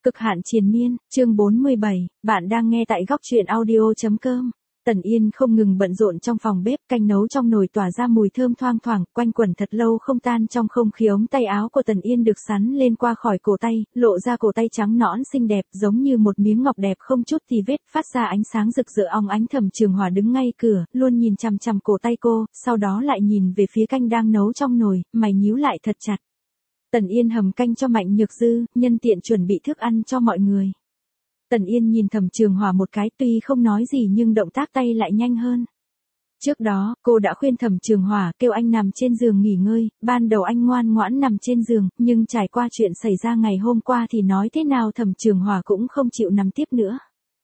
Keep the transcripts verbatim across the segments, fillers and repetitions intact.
Cực hạn triền miên, chương bốn mươi bảy, bạn đang nghe tại góc truyện audio.com. Tần Yên không ngừng bận rộn trong phòng bếp, canh nấu trong nồi tỏa ra mùi thơm thoang thoảng, quanh quẩn thật lâu không tan trong không khí. Ống tay áo của Tần Yên được sắn lên qua khỏi cổ tay, lộ ra cổ tay trắng nõn xinh đẹp, giống như một miếng ngọc đẹp không chút tì vết, phát ra ánh sáng rực rỡ óng ánh. Thẩm Trường Hòa đứng ngay cửa, luôn nhìn chằm chằm cổ tay cô, sau đó lại nhìn về phía canh đang nấu trong nồi, mày nhíu lại thật chặt. Tần Yên hầm canh cho Mạnh Nhược Dư, nhân tiện chuẩn bị thức ăn cho mọi người. Tần Yên nhìn Thẩm Trường Hòa một cái, tuy không nói gì nhưng động tác tay lại nhanh hơn. Trước đó, cô đã khuyên Thẩm Trường Hòa kêu anh nằm trên giường nghỉ ngơi, ban đầu anh ngoan ngoãn nằm trên giường, nhưng trải qua chuyện xảy ra ngày hôm qua thì nói thế nào Thẩm Trường Hòa cũng không chịu nằm tiếp nữa.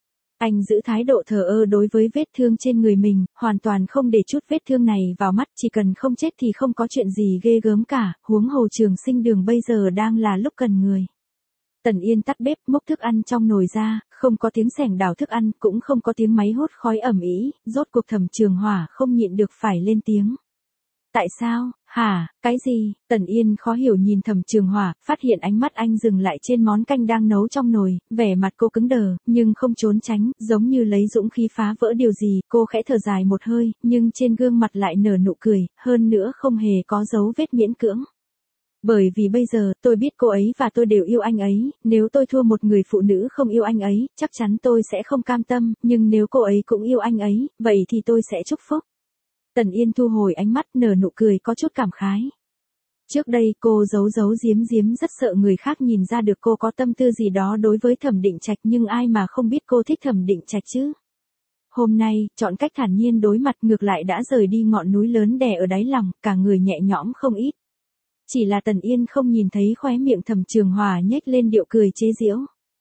Anh giữ thái độ thờ ơ đối với vết thương trên người mình, hoàn toàn không để chút vết thương này vào mắt, chỉ cần không chết thì không có chuyện gì ghê gớm cả, huống hồ Trường Sinh Đường bây giờ đang là lúc cần người. Tần Yên tắt bếp, múc thức ăn trong nồi ra, không có tiếng xẻng đảo thức ăn, cũng không có tiếng máy hốt khói ầm ĩ, rốt cuộc Thẩm Trường Hòa không nhịn được phải lên tiếng. Tại sao, hả, cái gì? Tần Yên khó hiểu nhìn Thẩm Trường Hòa, phát hiện ánh mắt anh dừng lại trên món canh đang nấu trong nồi, vẻ mặt cô cứng đờ, nhưng không trốn tránh, giống như lấy dũng khí phá vỡ điều gì, cô khẽ thở dài một hơi, nhưng trên gương mặt lại nở nụ cười, hơn nữa không hề có dấu vết miễn cưỡng. Bởi vì bây giờ, tôi biết cô ấy và tôi đều yêu anh ấy, nếu tôi thua một người phụ nữ không yêu anh ấy, chắc chắn tôi sẽ không cam tâm, nhưng nếu cô ấy cũng yêu anh ấy, vậy thì tôi sẽ chúc phúc. Tần Yên thu hồi ánh mắt, nở nụ cười có chút cảm khái. Trước đây cô giấu giấu giếm giếm rất sợ người khác nhìn ra được cô có tâm tư gì đó đối với Thẩm Định Trạch, nhưng ai mà không biết cô thích Thẩm Định Trạch chứ. Hôm nay, chọn cách thản nhiên đối mặt ngược lại đã rời đi ngọn núi lớn đè ở đáy lòng, cả người nhẹ nhõm không ít. Chỉ là Tần Yên không nhìn thấy khóe miệng Thẩm Trường Hòa nhếch lên điệu cười chế giễu.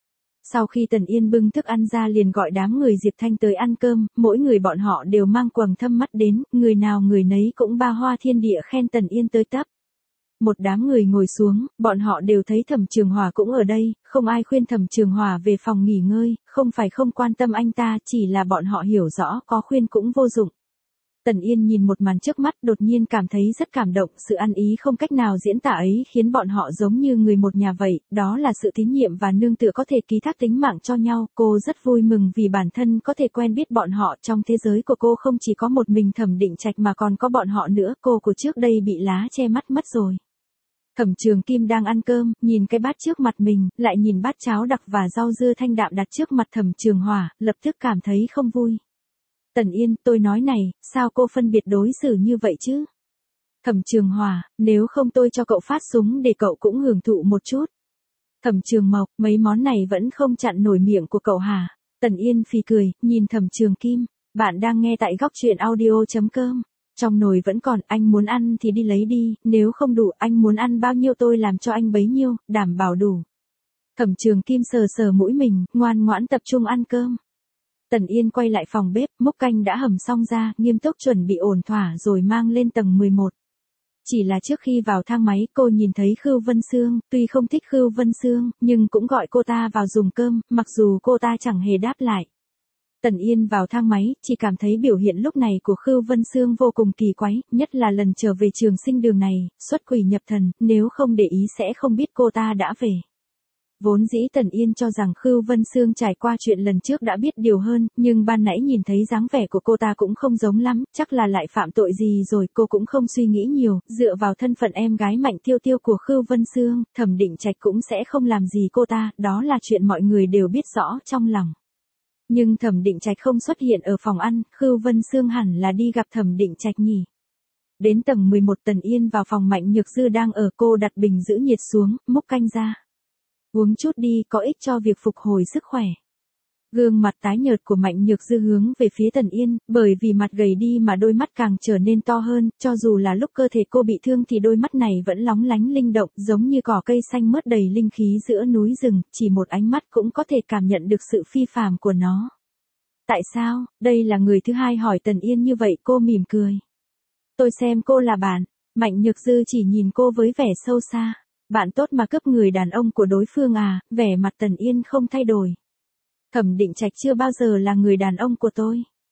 Sau khi Tần Yên bưng thức ăn ra liền gọi đám người Diệp Thanh tới ăn cơm, mỗi người bọn họ đều mang quầng thâm mắt đến, người nào người nấy cũng ba hoa thiên địa khen Tần Yên tới tấp. Một đám người ngồi xuống, bọn họ đều thấy Thẩm Trường Hòa cũng ở đây, không ai khuyên Thẩm Trường Hòa về phòng nghỉ ngơi, không phải không quan tâm anh ta, chỉ là bọn họ hiểu rõ có khuyên cũng vô dụng. Tần Yên nhìn một màn trước mắt, đột nhiên cảm thấy rất cảm động, sự ăn ý không cách nào diễn tả ấy khiến bọn họ giống như người một nhà vậy, đó là sự tín nhiệm và nương tựa có thể ký thác tính mạng cho nhau, cô rất vui mừng vì bản thân có thể quen biết bọn họ, trong thế giới của cô không chỉ có một mình Thẩm Định Trạch mà còn có bọn họ nữa, cô của trước đây bị lá che mắt mất rồi. Thẩm Trường Kim đang ăn cơm, nhìn cái bát trước mặt mình, lại nhìn bát cháo đặc và rau dưa thanh đạm đặt trước mặt Thẩm Trường Hòa, lập tức cảm thấy không vui. Tần Yên, tôi nói này, sao cô phân biệt đối xử như vậy chứ? Thẩm Trường Hòa, nếu không tôi cho cậu phát súng để cậu cũng hưởng thụ một chút. Thẩm Trường Mộc, mấy món này vẫn không chặn nổi miệng của cậu hả? Tần Yên phì cười, nhìn Thẩm Trường Kim, bạn đang nghe tại góc truyện audio.com. Trong nồi vẫn còn, anh muốn ăn thì đi lấy đi, nếu không đủ, anh muốn ăn bao nhiêu tôi làm cho anh bấy nhiêu, đảm bảo đủ. Thẩm Trường Kim sờ sờ mũi mình, ngoan ngoãn tập trung ăn cơm. Tần Yên quay lại phòng bếp, múc canh đã hầm xong ra, nghiêm túc chuẩn bị ổn thỏa rồi mang lên tầng mười một. Chỉ là trước khi vào thang máy, cô nhìn thấy Khưu Vân Sương, tuy không thích Khưu Vân Sương, nhưng cũng gọi cô ta vào dùng cơm, mặc dù cô ta chẳng hề đáp lại. Tần Yên vào thang máy, chỉ cảm thấy biểu hiện lúc này của Khưu Vân Sương vô cùng kỳ quái, nhất là lần trở về Trường Sinh Đường này, xuất quỷ nhập thần, nếu không để ý sẽ không biết cô ta đã về. Vốn dĩ Tần Yên cho rằng Khưu Vân Sương trải qua chuyện lần trước đã biết điều hơn, nhưng ban nãy nhìn thấy dáng vẻ của cô ta cũng không giống lắm, chắc là lại phạm tội gì rồi, cô cũng không suy nghĩ nhiều, dựa vào thân phận em gái Mạnh Tiêu Tiêu của Khưu Vân Sương, Thẩm Định Trạch cũng sẽ không làm gì cô ta, đó là chuyện mọi người đều biết rõ trong lòng. Nhưng Thẩm Định Trạch không xuất hiện ở phòng ăn, Khưu Vân Sương hẳn là đi gặp Thẩm Định Trạch nhỉ. Đến tầng mười một Tần Yên vào phòng Mạnh Nhược Dư đang ở, cô đặt bình giữ nhiệt xuống, múc canh ra. Uống chút đi, có ích cho việc phục hồi sức khỏe. Gương mặt tái nhợt của Mạnh Nhược Dư hướng về phía Tần Yên, bởi vì mặt gầy đi mà đôi mắt càng trở nên to hơn, cho dù là lúc cơ thể cô bị thương thì đôi mắt này vẫn lóng lánh linh động, giống như cỏ cây xanh mướt đầy linh khí giữa núi rừng, chỉ một ánh mắt cũng có thể cảm nhận được sự phi phàm của nó. Tại sao, đây là người thứ hai hỏi Tần Yên như vậy, cô mỉm cười. Tôi xem cô là bạn, Mạnh Nhược Dư chỉ nhìn cô với vẻ sâu xa. Bạn tốt mà cướp người đàn ông của đối phương à, vẻ mặt Tần Yên không thay đổi. Thẩm Định Trạch chưa bao giờ là người đàn ông của tôi.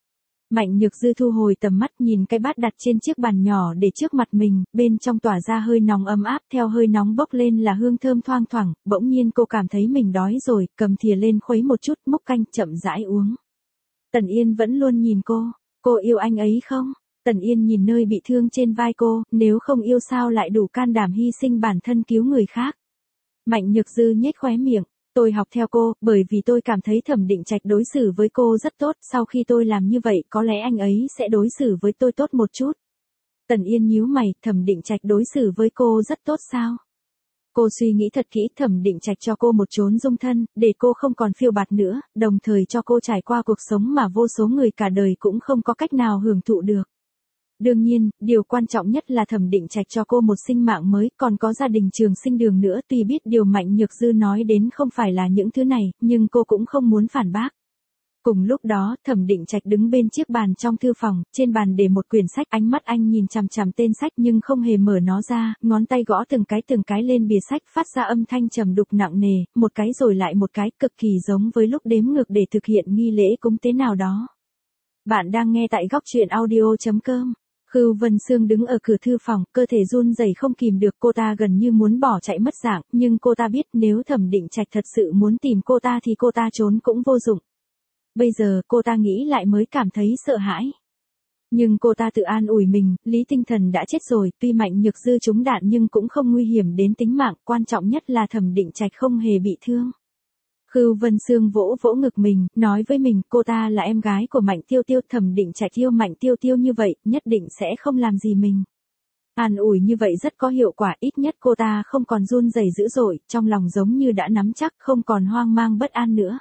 Mạnh Nhược Dư thu hồi tầm mắt nhìn cái bát đặt trên chiếc bàn nhỏ để trước mặt mình, bên trong tỏa ra hơi nóng ấm áp, theo hơi nóng bốc lên là hương thơm thoang thoảng, bỗng nhiên cô cảm thấy mình đói rồi, cầm thìa lên khuấy một chút múc canh chậm rãi uống. Tần Yên vẫn luôn nhìn cô, cô yêu anh ấy không? Tần Yên nhìn nơi bị thương trên vai cô, nếu không yêu sao lại đủ can đảm hy sinh bản thân cứu người khác. Mạnh Nhược Dư nhếch khóe miệng. Tôi học theo cô, bởi vì tôi cảm thấy Thẩm Định Trạch đối xử với cô rất tốt, sau khi tôi làm như vậy có lẽ anh ấy sẽ đối xử với tôi tốt một chút. Tần Yên nhíu mày, Thẩm Định Trạch đối xử với cô rất tốt sao? Cô suy nghĩ thật kỹ, Thẩm Định Trạch cho cô một chốn dung thân, để cô không còn phiêu bạt nữa, đồng thời cho cô trải qua cuộc sống mà vô số người cả đời cũng không có cách nào hưởng thụ được. Đương nhiên, điều quan trọng nhất là Thẩm Định Trạch cho cô một sinh mạng mới, còn có gia đình trường sinh đường nữa, tuy biết điều Mạnh Nhược Dư nói đến không phải là những thứ này, nhưng cô cũng không muốn phản bác. Cùng lúc đó, Thẩm Định Trạch đứng bên chiếc bàn trong thư phòng, trên bàn để một quyển sách, ánh mắt anh nhìn chằm chằm tên sách nhưng không hề mở nó ra, ngón tay gõ từng cái từng cái lên bìa sách, phát ra âm thanh trầm đục nặng nề, một cái rồi lại một cái, cực kỳ giống với lúc đếm ngược để thực hiện nghi lễ cúng tế nào đó. Bạn đang nghe tại góc truyện audio chấm com. Khưu Vân Sương đứng ở cửa thư phòng, cơ thể run rẩy không kìm được, cô ta gần như muốn bỏ chạy mất dạng, nhưng cô ta biết nếu Thẩm Định Trạch thật sự muốn tìm cô ta thì cô ta trốn cũng vô dụng. Bây giờ cô ta nghĩ lại mới cảm thấy sợ hãi. Nhưng cô ta tự an ủi mình, Lý Tinh Thần đã chết rồi, tuy Mạnh Nhược Dư trúng đạn nhưng cũng không nguy hiểm đến tính mạng, quan trọng nhất là Thẩm Định Trạch không hề bị thương. Khưu Vân Sương vỗ vỗ ngực mình, nói với mình, cô ta là em gái của Mạnh Tiêu Tiêu, Thẩm Định Trạch yêu Mạnh Tiêu Tiêu như vậy, nhất định sẽ không làm gì mình. An ủi như vậy rất có hiệu quả, ít nhất cô ta không còn run rẩy dữ dội, trong lòng giống như đã nắm chắc, không còn hoang mang bất an nữa.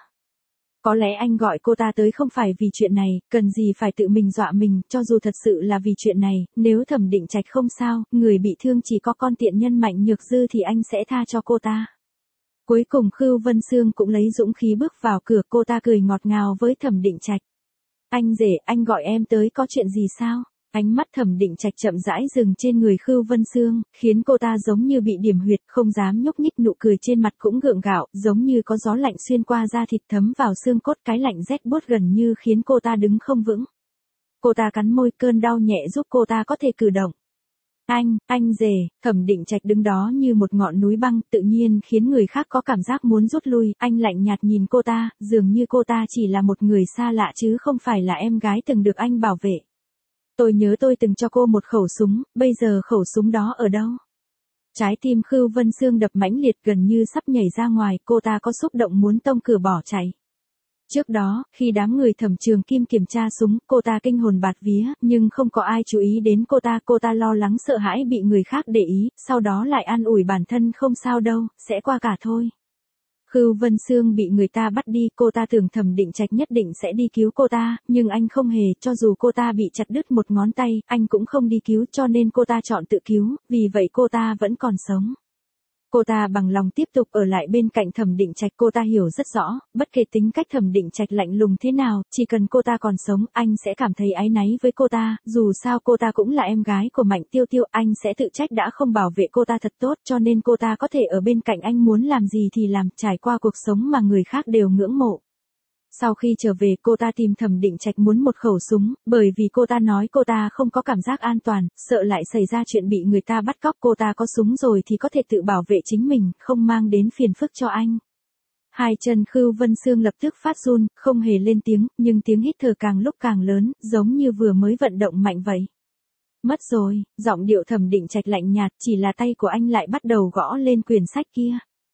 Có lẽ anh gọi cô ta tới không phải vì chuyện này, cần gì phải tự mình dọa mình, cho dù thật sự là vì chuyện này, nếu Thẩm Định Trạch không sao, người bị thương chỉ có con tiện nhân Mạnh Nhược Dư thì anh sẽ tha cho cô ta. Cuối cùng Khưu Vân Sương cũng lấy dũng khí bước vào cửa, cô ta cười ngọt ngào với Thẩm Định Trạch. Anh rể, anh gọi em tới có chuyện gì sao? Ánh mắt Thẩm Định Trạch chậm rãi dừng trên người Khưu Vân Sương, khiến cô ta giống như bị điểm huyệt, không dám nhúc nhích, nụ cười trên mặt cũng gượng gạo, giống như có gió lạnh xuyên qua da thịt thấm vào xương cốt, cái lạnh rét buốt gần như khiến cô ta đứng không vững. Cô ta cắn môi, cơn đau nhẹ giúp cô ta có thể cử động. Anh, anh rể, Thẩm Định Trạch đứng đó như một ngọn núi băng, tự nhiên khiến người khác có cảm giác muốn rút lui, anh lạnh nhạt nhìn cô ta, dường như cô ta chỉ là một người xa lạ chứ không phải là em gái từng được anh bảo vệ. Tôi nhớ tôi từng cho cô một khẩu súng, bây giờ khẩu súng đó ở đâu? Trái tim Khưu Vân Sương đập mãnh liệt gần như sắp nhảy ra ngoài, cô ta có xúc động muốn tông cửa bỏ chạy. Trước đó, khi đám người Thẩm Trường Kim kiểm tra súng, cô ta kinh hồn bạt vía, nhưng không có ai chú ý đến cô ta, cô ta lo lắng sợ hãi bị người khác để ý, sau đó lại an ủi bản thân không sao đâu, sẽ qua cả thôi. Khưu Vân Sương bị người ta bắt đi, cô ta tưởng Thẩm Định Trạch nhất định sẽ đi cứu cô ta, nhưng anh không hề, cho dù cô ta bị chặt đứt một ngón tay, anh cũng không đi cứu, cho nên cô ta chọn tự cứu, vì vậy cô ta vẫn còn sống. Cô ta bằng lòng tiếp tục ở lại bên cạnh Thẩm Định Trạch, cô ta hiểu rất rõ, bất kể tính cách Thẩm Định Trạch lạnh lùng thế nào, chỉ cần cô ta còn sống, anh sẽ cảm thấy áy náy với cô ta, dù sao cô ta cũng là em gái của Mạnh Tiêu Tiêu, anh sẽ tự trách đã không bảo vệ cô ta thật tốt, cho nên cô ta có thể ở bên cạnh anh, muốn làm gì thì làm, trải qua cuộc sống mà người khác đều ngưỡng mộ. Sau khi trở về, cô ta tìm Thẩm Định Trạch muốn một khẩu súng, bởi vì cô ta nói cô ta không có cảm giác an toàn, sợ lại xảy ra chuyện bị người ta bắt cóc, cô ta có súng rồi thì có thể tự bảo vệ chính mình, không mang đến phiền phức cho anh. Hai chân Khưu Vân Sương lập tức phát run, không hề lên tiếng, nhưng tiếng hít thở càng lúc càng lớn, giống như vừa mới vận động mạnh vậy. Mất rồi, giọng điệu Thẩm Định Trạch lạnh nhạt, chỉ là tay của anh lại bắt đầu gõ lên quyển sách kia.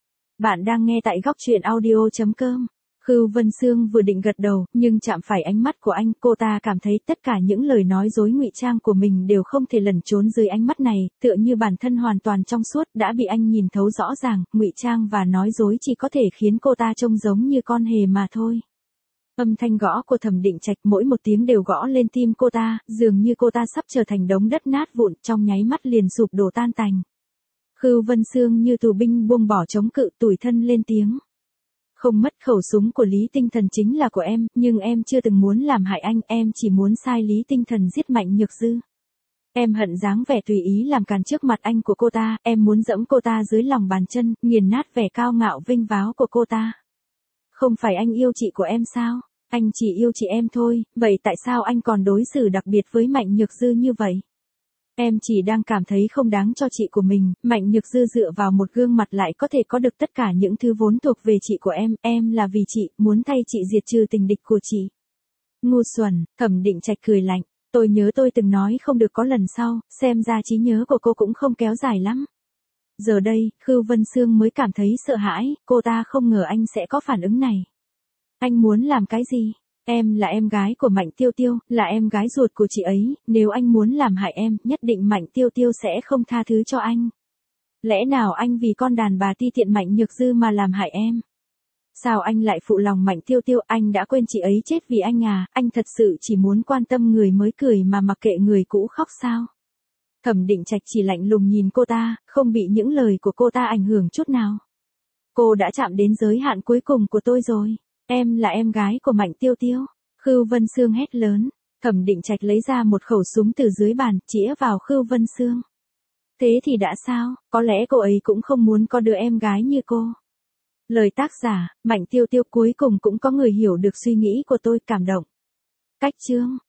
Bạn đang nghe tại góc truyện audio chấm com. Khưu Vân Sương vừa định gật đầu, nhưng chạm phải ánh mắt của anh, cô ta cảm thấy tất cả những lời nói dối ngụy trang của mình đều không thể lẩn trốn dưới ánh mắt này, tựa như bản thân hoàn toàn trong suốt, đã bị anh nhìn thấu rõ ràng, ngụy trang và nói dối chỉ có thể khiến cô ta trông giống như con hề mà thôi. Âm thanh gõ của Thẩm Định Trạch mỗi một tiếng đều gõ lên tim cô ta, dường như cô ta sắp trở thành đống đất nát vụn, trong nháy mắt liền sụp đổ tan tành. Khưu Vân Sương như tù binh buông bỏ chống cự, tủi thân lên tiếng. Không mất khẩu súng của Lý Tinh Thần chính là của em, nhưng em chưa từng muốn làm hại anh, em chỉ muốn sai Lý Tinh Thần giết Mạnh Nhược Dư. Em hận dáng vẻ tùy ý làm càn trước mặt anh của cô ta, em muốn dẫm cô ta dưới lòng bàn chân, nghiền nát vẻ cao ngạo vinh váo của cô ta. Không phải anh yêu chị của em sao? Anh chỉ yêu chị em thôi, vậy tại sao anh còn đối xử đặc biệt với Mạnh Nhược Dư như vậy? Em chỉ đang cảm thấy không đáng cho chị của mình, Mạnh Nhược Dư dựa vào một gương mặt lại có thể có được tất cả những thứ vốn thuộc về chị của em, em là vì chị, muốn thay chị diệt trừ tình địch của chị. Ngu xuẩn, Thẩm Định Trạch cười lạnh, tôi nhớ tôi từng nói không được có lần sau, xem ra trí nhớ của cô cũng không kéo dài lắm. Giờ đây, Khưu Vân Sương mới cảm thấy sợ hãi, cô ta không ngờ anh sẽ có phản ứng này. Anh muốn làm cái gì? Em là em gái của Mạnh Tiêu Tiêu, là em gái ruột của chị ấy, nếu anh muốn làm hại em, nhất định Mạnh Tiêu Tiêu sẽ không tha thứ cho anh. Lẽ nào anh vì con đàn bà ti tiện Mạnh Nhược Dư mà làm hại em? Sao anh lại phụ lòng Mạnh Tiêu Tiêu, anh đã quên chị ấy chết vì anh à, anh thật sự chỉ muốn quan tâm người mới cười mà mặc kệ người cũ khóc sao? Thẩm Định Trạch chỉ lạnh lùng nhìn cô ta, không bị những lời của cô ta ảnh hưởng chút nào. Cô đã chạm đến giới hạn cuối cùng của tôi rồi. Em là em gái của Mạnh Tiêu Tiêu. Khưu Vân Sương hét lớn. Thẩm Định Trạch lấy ra một khẩu súng từ dưới bàn, chĩa vào Khưu Vân Sương. Thế thì đã sao, có lẽ cô ấy cũng không muốn có đứa em gái như cô. Lời tác giả, Mạnh Tiêu Tiêu, cuối cùng cũng có người hiểu được suy nghĩ của tôi, cảm động. Cách chương.